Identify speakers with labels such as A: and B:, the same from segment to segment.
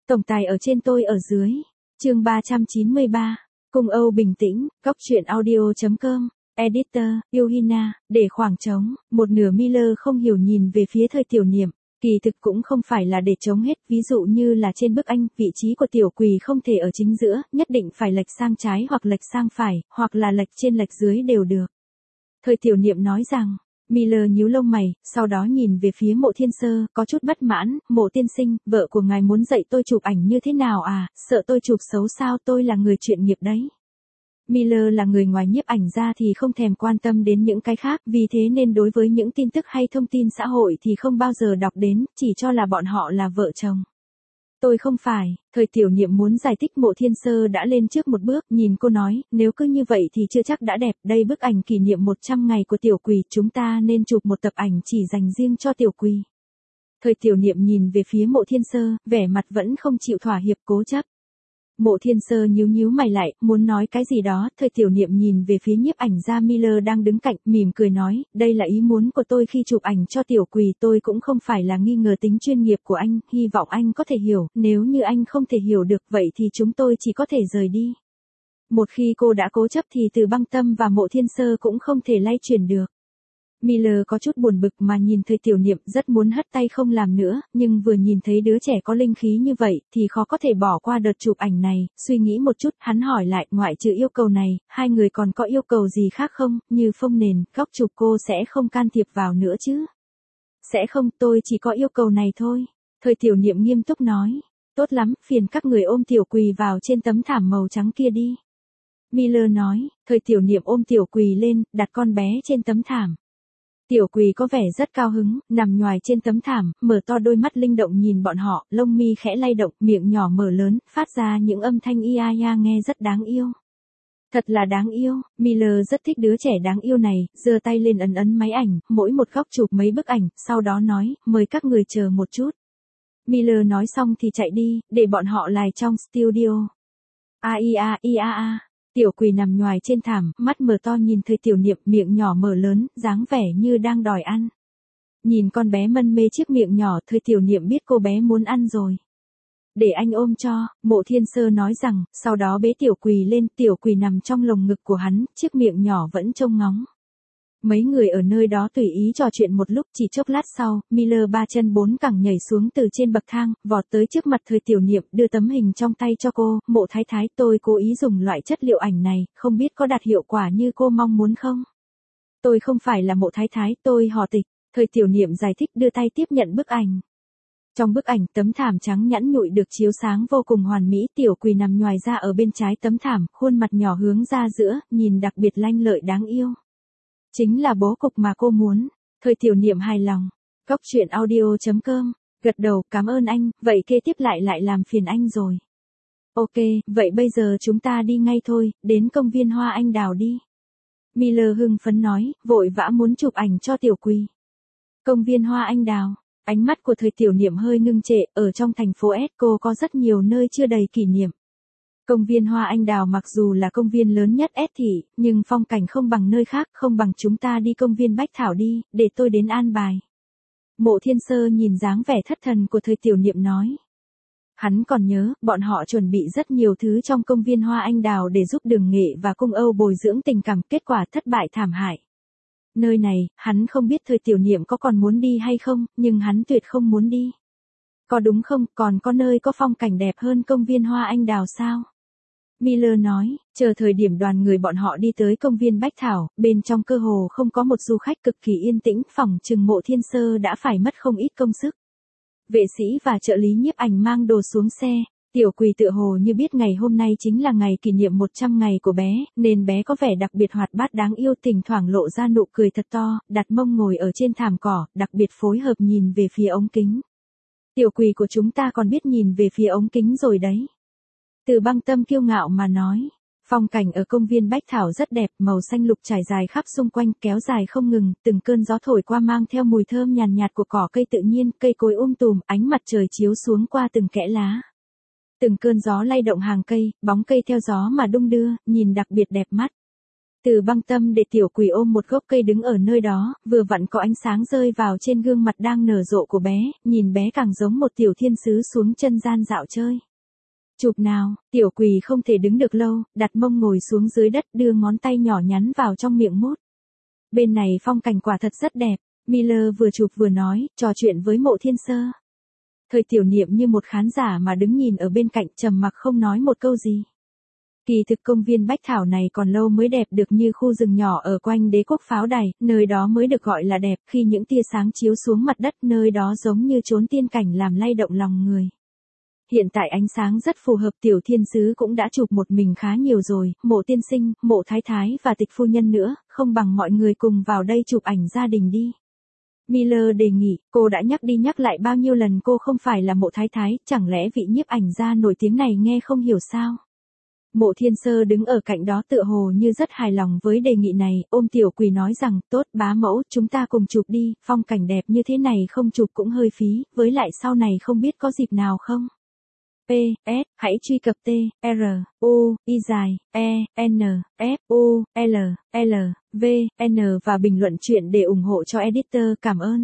A: Tổng tài ở trên tôi ở dưới. Chương 393. Cung Âu bình tĩnh, góc truyện audio.com. Editor, Yuhina, để khoảng trống, một nửa Miller không hiểu nhìn về phía Thời Tiểu Niệm. Kỳ thực cũng không phải là để chống hết, ví dụ như là trên bức ảnh, vị trí của Tiểu Quỳ không thể ở chính giữa, nhất định phải lệch sang trái hoặc lệch sang phải, hoặc là lệch trên lệch dưới đều được. Thời Tiểu Niệm nói rằng, Miller nhíu lông mày, sau đó nhìn về phía Mộ Thiên Sơ, có chút bất mãn, Mộ tiên sinh, vợ của ngài muốn dạy tôi chụp ảnh như thế nào à, sợ tôi chụp xấu sao, tôi là người chuyên nghiệp đấy. Miller là người ngoài nhiếp ảnh ra thì không thèm quan tâm đến những cái khác, vì thế nên đối với những tin tức hay thông tin xã hội thì không bao giờ đọc đến, chỉ cho là bọn họ là vợ chồng. Tôi không phải, Thời Tiểu Niệm muốn giải thích. Mộ Thiên Sơ đã lên trước một bước, nhìn cô nói, nếu cứ như vậy thì chưa chắc đã đẹp, đây bức ảnh kỷ niệm 100 ngày của Tiểu Quỳ, chúng ta nên chụp một tập ảnh chỉ dành riêng cho Tiểu Quỳ. Thời Tiểu Niệm nhìn về phía Mộ Thiên Sơ, vẻ mặt vẫn không chịu thỏa hiệp, cố chấp. Mộ Thiên Sơ nhíu mày lại, muốn nói cái gì đó, Thời Tiểu Niệm nhìn về phía nhiếp ảnh gia Miller đang đứng cạnh, mỉm cười nói, đây là ý muốn của tôi khi chụp ảnh cho Tiểu Quỳ, tôi cũng không phải là nghi ngờ tính chuyên nghiệp của anh, hy vọng anh có thể hiểu, nếu như anh không thể hiểu được vậy thì chúng tôi chỉ có thể rời đi. Một khi cô đã cố chấp thì Từ Băng Tâm và Mộ Thiên Sơ cũng không thể lay chuyển được. Miller có chút buồn bực mà nhìn Thời Tiểu Niệm, rất muốn hất tay không làm nữa, nhưng vừa nhìn thấy đứa trẻ có linh khí như vậy, thì khó có thể bỏ qua đợt chụp ảnh này, suy nghĩ một chút, hắn hỏi lại, ngoại trừ yêu cầu này, hai người còn có yêu cầu gì khác không, như phông nền, góc chụp cô sẽ không can thiệp vào nữa chứ? Sẽ không, tôi chỉ có yêu cầu này thôi. Thời Tiểu Niệm nghiêm túc nói, tốt lắm, phiền các người ôm Tiểu Quỳ vào trên tấm thảm màu trắng kia đi. Miller nói, Thời Tiểu Niệm ôm Tiểu Quỳ lên, đặt con bé trên tấm thảm. Tiểu Quỳ có vẻ rất cao hứng, nằm nhoài trên tấm thảm, mở to đôi mắt linh động nhìn bọn họ, lông mi khẽ lay động, miệng nhỏ mở lớn, phát ra những âm thanh ia ia nghe rất đáng yêu. Thật là đáng yêu, Miller rất thích đứa trẻ đáng yêu này, giơ tay lên ấn máy ảnh, mỗi một góc chụp mấy bức ảnh, sau đó nói, mời các người chờ một chút. Miller nói xong thì chạy đi, để bọn họ lại trong studio. Tiểu Quỳ nằm nhoài trên thảm, mắt mở to nhìn Thời Tiểu Niệm, miệng nhỏ mở lớn, dáng vẻ như đang đòi ăn. Nhìn con bé mân mê chiếc miệng nhỏ, Thời Tiểu Niệm biết cô bé muốn ăn rồi. Để anh ôm cho, Mộ Thiên Sơ nói rằng, sau đó bế Tiểu Quỳ lên, Tiểu Quỳ nằm trong lồng ngực của hắn, chiếc miệng nhỏ vẫn trông ngóng. Mấy người ở nơi đó tùy ý trò chuyện một lúc, chỉ chốc lát sau, Miller 3 chân 4 cẳng nhảy xuống từ trên bậc thang, vọt tới trước mặt Thời Tiểu Niệm, đưa tấm hình trong tay cho cô, Mộ Thái Thái, tôi cố ý dùng loại chất liệu ảnh này, không biết có đạt hiệu quả như cô mong muốn không? Tôi không phải là Mộ Thái Thái, tôi họ Tịch, Thời Tiểu Niệm giải thích, đưa tay tiếp nhận bức ảnh. Trong bức ảnh, tấm thảm trắng nhẵn nhụi được chiếu sáng vô cùng hoàn mỹ, Tiểu Quỳ nằm nhoài ra ở bên trái tấm thảm, khuôn mặt nhỏ hướng ra giữa, nhìn đặc biệt lanh lợi đáng yêu. Chính là bố cục mà cô muốn. Thời Tiểu Niệm hài lòng. Góc truyện audio.com. Gật đầu, cảm ơn anh, vậy kế tiếp lại làm phiền anh rồi. Ok, vậy bây giờ chúng ta đi ngay thôi, đến công viên Hoa Anh Đào đi. Miller hưng phấn nói, vội vã muốn chụp ảnh cho Tiểu Quỳ. Công viên Hoa Anh Đào. Ánh mắt của Thời Tiểu Niệm hơi ngưng trệ, ở trong thành phố S cô có rất nhiều nơi chưa đầy kỷ niệm. Công viên Hoa Anh Đào mặc dù là công viên lớn nhất S thị, nhưng phong cảnh không bằng nơi khác, không bằng chúng ta đi công viên Bách Thảo đi, để tôi đến an bài. Mộ Thiên Sơ nhìn dáng vẻ thất thần của Thời Tiểu Niệm nói. Hắn còn nhớ, bọn họ chuẩn bị rất nhiều thứ trong công viên Hoa Anh Đào để giúp Đường Nghệ và Cung Âu bồi dưỡng tình cảm, kết quả thất bại thảm hại. Nơi này, hắn không biết Thời Tiểu Niệm có còn muốn đi hay không, nhưng hắn tuyệt không muốn đi. Có đúng không, còn có nơi có phong cảnh đẹp hơn công viên Hoa Anh Đào sao? Miller nói, chờ thời điểm đoàn người bọn họ đi tới công viên Bách Thảo, bên trong cơ hồ không có một du khách, cực kỳ yên tĩnh, phỏng chừng Mộ Thiên Sơ đã phải mất không ít công sức. Vệ sĩ và trợ lý nhiếp ảnh mang đồ xuống xe, Tiểu Quỳ tựa hồ như biết ngày hôm nay chính là ngày kỷ niệm 100 ngày của bé, nên bé có vẻ đặc biệt hoạt bát đáng yêu, thỉnh thoảng lộ ra nụ cười thật to, đặt mông ngồi ở trên thảm cỏ, đặc biệt phối hợp nhìn về phía ống kính. Tiểu Quỳ của chúng ta còn biết nhìn về phía ống kính rồi đấy. Từ Băng Tâm kiêu ngạo mà nói, phong cảnh ở công viên Bách Thảo rất đẹp, màu xanh lục trải dài khắp xung quanh, kéo dài không ngừng, từng cơn gió thổi qua mang theo mùi thơm nhàn nhạt của cỏ cây tự nhiên, cây cối tùm, ánh mặt trời chiếu xuống qua từng kẽ lá. Từng cơn gió lay động hàng cây, bóng cây theo gió mà đung đưa, nhìn đặc biệt đẹp mắt. Từ Băng Tâm để Tiểu Quỳ ôm một gốc cây đứng ở nơi đó, vừa vặn có ánh sáng rơi vào trên gương mặt đang nở rộ của bé, nhìn bé càng giống một tiểu thiên sứ xuống chân gian dạo chơi. Chụp nào, Tiểu Quỳ không thể đứng được lâu, đặt mông ngồi xuống dưới đất đưa ngón tay nhỏ nhắn vào trong miệng mút. Bên này phong cảnh quả thật rất đẹp, Miller vừa chụp vừa nói, trò chuyện với Mộ Thiên Sơ. Thời Tiểu Niệm như một khán giả mà đứng nhìn ở bên cạnh trầm mặc không nói một câu gì. Kỳ thực công viên Bách Thảo này còn lâu mới đẹp được như khu rừng nhỏ ở quanh Đế Quốc pháo đài, nơi đó mới được gọi là đẹp, khi những tia sáng chiếu xuống mặt đất nơi đó giống như chốn tiên cảnh làm lay động lòng người. Hiện tại ánh sáng rất phù hợp, Tiểu Thiên Sứ cũng đã chụp một mình khá nhiều rồi, Mộ tiên sinh, Mộ thái thái và Tịch phu nhân nữa, không bằng mọi người cùng vào đây chụp ảnh gia đình đi. Miller đề nghị, cô đã nhắc đi nhắc lại bao nhiêu lần cô không phải là Mộ thái thái, chẳng lẽ vị nhiếp ảnh gia nổi tiếng này nghe không hiểu sao? Mộ Thiên Sơ đứng ở cạnh đó tựa hồ như rất hài lòng với đề nghị này, ôm Tiểu Quỳ nói rằng, tốt bá mẫu, chúng ta cùng chụp đi, phong cảnh đẹp như thế này không chụp cũng hơi phí, với lại sau này không biết có dịp nào không? P.S. Hãy truy cập T, R, U, I dài, E, N, F, U, L, L, V, N và bình luận chuyện để ủng hộ cho editor, cảm ơn.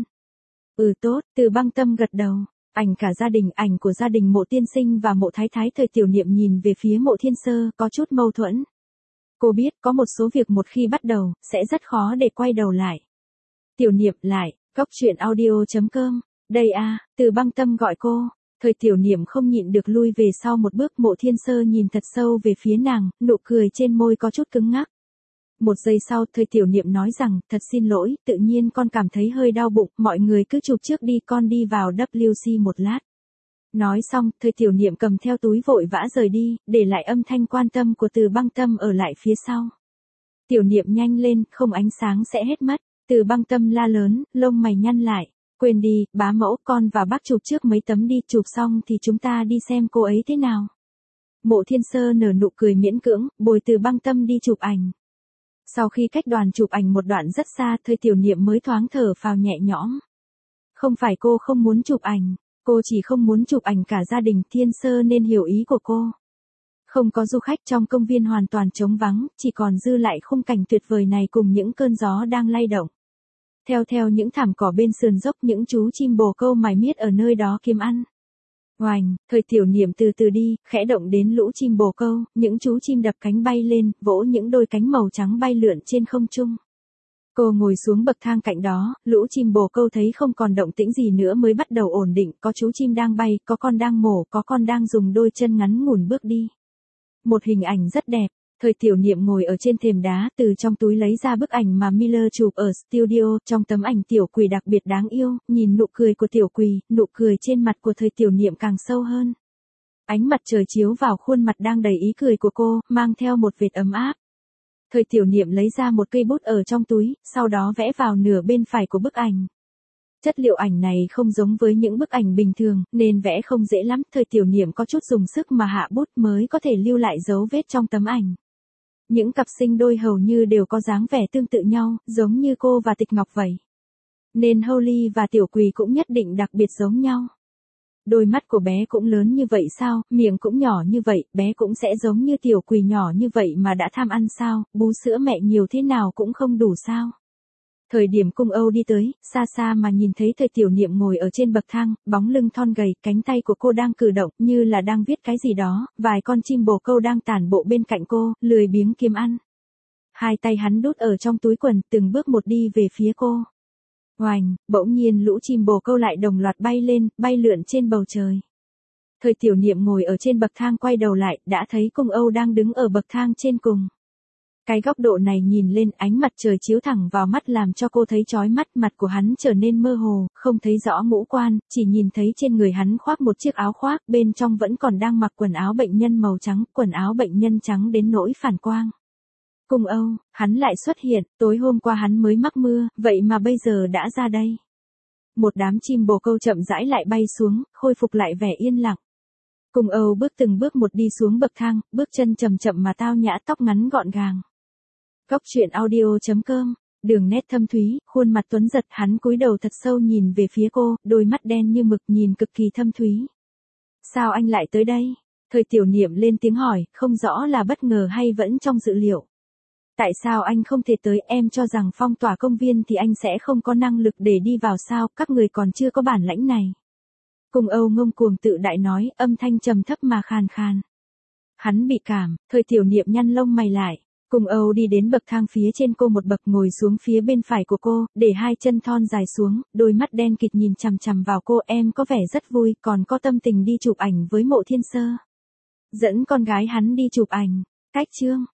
A: Tốt, Từ Băng Tâm gật đầu. Ảnh cả gia đình, ảnh của gia đình Mộ tiên sinh và Mộ thái thái. Thời Tiểu Niệm nhìn về phía Mộ Thiên Sơ, có chút mâu thuẫn. Cô biết có một số việc một khi bắt đầu, sẽ rất khó để quay đầu lại. Tiểu Niệm lại, goctruyện.audio.com, đây a, Từ Băng Tâm gọi cô. Thời Tiểu Niệm không nhịn được lui về sau một bước, Mộ Thiên Sơ nhìn thật sâu về phía nàng, nụ cười trên môi có chút cứng ngắc. Một giây sau, Thời Tiểu Niệm nói rằng, thật xin lỗi, tự nhiên con cảm thấy hơi đau bụng, mọi người cứ chụp trước đi, con đi vào WC một lát. Nói xong, Thời Tiểu Niệm cầm theo túi vội vã rời đi, để lại âm thanh quan tâm của Từ Băng Tâm ở lại phía sau. Tiểu Niệm nhanh lên, không ánh sáng sẽ hết mất. Từ Băng Tâm la lớn, lông mày nhăn lại. Quên đi, bá mẫu, con và bác chụp trước mấy tấm đi, chụp xong thì chúng ta đi xem cô ấy thế nào. Mộ Thiên Sơ nở nụ cười miễn cưỡng, bồi Từ Băng Tâm đi chụp ảnh. Sau khi cách đoàn chụp ảnh một đoạn rất xa, Thời Tiểu Niệm mới thoáng thở phào nhẹ nhõm. Không phải cô không muốn chụp ảnh, cô chỉ không muốn chụp ảnh cả gia đình. Thiên Sơ nên hiểu ý của cô. Không có du khách, trong công viên hoàn toàn trống vắng, chỉ còn dư lại khung cảnh tuyệt vời này cùng những cơn gió đang lay động. Theo những thảm cỏ bên sườn dốc, những chú chim bồ câu mải miết ở nơi đó kiếm ăn. Oành, Thời Tiểu Niệm từ từ đi, khẽ động đến lũ chim bồ câu, những chú chim đập cánh bay lên, vỗ những đôi cánh màu trắng bay lượn trên không trung. Cô ngồi xuống bậc thang cạnh đó, lũ chim bồ câu thấy không còn động tĩnh gì nữa mới bắt đầu ổn định, có chú chim đang bay, có con đang mổ, có con đang dùng đôi chân ngắn ngủn bước đi. Một hình ảnh rất đẹp. Thời Tiểu Niệm ngồi ở trên thềm đá, từ trong túi lấy ra bức ảnh mà Miller chụp ở studio, trong tấm ảnh Tiểu Quỳ đặc biệt đáng yêu, nhìn nụ cười của Tiểu Quỳ, nụ cười trên mặt của Thời Tiểu Niệm càng sâu hơn. Ánh mặt trời chiếu vào khuôn mặt đang đầy ý cười của cô, mang theo một vệt ấm áp. Thời Tiểu Niệm lấy ra một cây bút ở trong túi, sau đó vẽ vào nửa bên phải của bức ảnh. Chất liệu ảnh này không giống với những bức ảnh bình thường, nên vẽ không dễ lắm, Thời Tiểu Niệm có chút dùng sức mà hạ bút mới có thể lưu lại dấu vết trong tấm ảnh. Những cặp sinh đôi hầu như đều có dáng vẻ tương tự nhau, giống như cô và Tịch Ngọc vậy. Nên Holly và Tiểu Quỳ cũng nhất định đặc biệt giống nhau. Đôi mắt của bé cũng lớn như vậy sao, miệng cũng nhỏ như vậy, bé cũng sẽ giống như Tiểu Quỳ nhỏ như vậy mà đã tham ăn sao, bú sữa mẹ nhiều thế nào cũng không đủ sao. Thời điểm Cung Âu đi tới, xa xa mà nhìn thấy Thời Tiểu Niệm ngồi ở trên bậc thang, bóng lưng thon gầy, cánh tay của cô đang cử động, như là đang viết cái gì đó, vài con chim bồ câu đang tản bộ bên cạnh cô, lười biếng kiếm ăn. Hai tay hắn đút ở trong túi quần, từng bước một đi về phía cô. Oành, bỗng nhiên lũ chim bồ câu lại đồng loạt bay lên, bay lượn trên bầu trời. Thời Tiểu Niệm ngồi ở trên bậc thang quay đầu lại, đã thấy Cung Âu đang đứng ở bậc thang trên cùng. Cái góc độ này nhìn lên, ánh mặt trời chiếu thẳng vào mắt làm cho cô thấy chói mắt, mặt của hắn trở nên mơ hồ, không thấy rõ ngũ quan, chỉ nhìn thấy trên người hắn khoác một chiếc áo khoác, bên trong vẫn còn đang mặc quần áo bệnh nhân màu trắng, quần áo bệnh nhân trắng đến nỗi phản quang. Cung Âu, hắn lại xuất hiện, tối hôm qua hắn mới mắc mưa, vậy mà bây giờ đã ra đây. Một đám chim bồ câu chậm rãi lại bay xuống, khôi phục lại vẻ yên lặng. Cung Âu bước từng bước một đi xuống bậc thang, bước chân chậm chậm mà tao nhã, tóc ngắn gọn gàng. Goctruyện.audio.com, đường nét thâm thúy, khuôn mặt tuấn giật, hắn cúi đầu thật sâu nhìn về phía cô, đôi mắt đen như mực nhìn cực kỳ thâm thúy. Sao anh lại tới đây? Thời Tiểu Niệm lên tiếng hỏi, không rõ là bất ngờ hay vẫn trong dự liệu. Tại sao anh không thể tới, em cho rằng phong tỏa công viên thì anh sẽ không có năng lực để đi vào sao, các người còn chưa có bản lãnh này. Cùng Âu ngông cuồng tự đại nói, âm thanh trầm thấp mà khàn khàn. Hắn bị cảm, Thời Tiểu Niệm nhăn lông mày lại. Cùng Âu đi đến bậc thang phía trên cô một bậc, ngồi xuống phía bên phải của cô, để hai chân thon dài xuống, đôi mắt đen kịt nhìn chằm chằm vào cô. Em có vẻ rất vui, còn có tâm tình đi chụp ảnh với Mộ Thiên Sơ. Dẫn con gái hắn đi chụp ảnh. Cách chương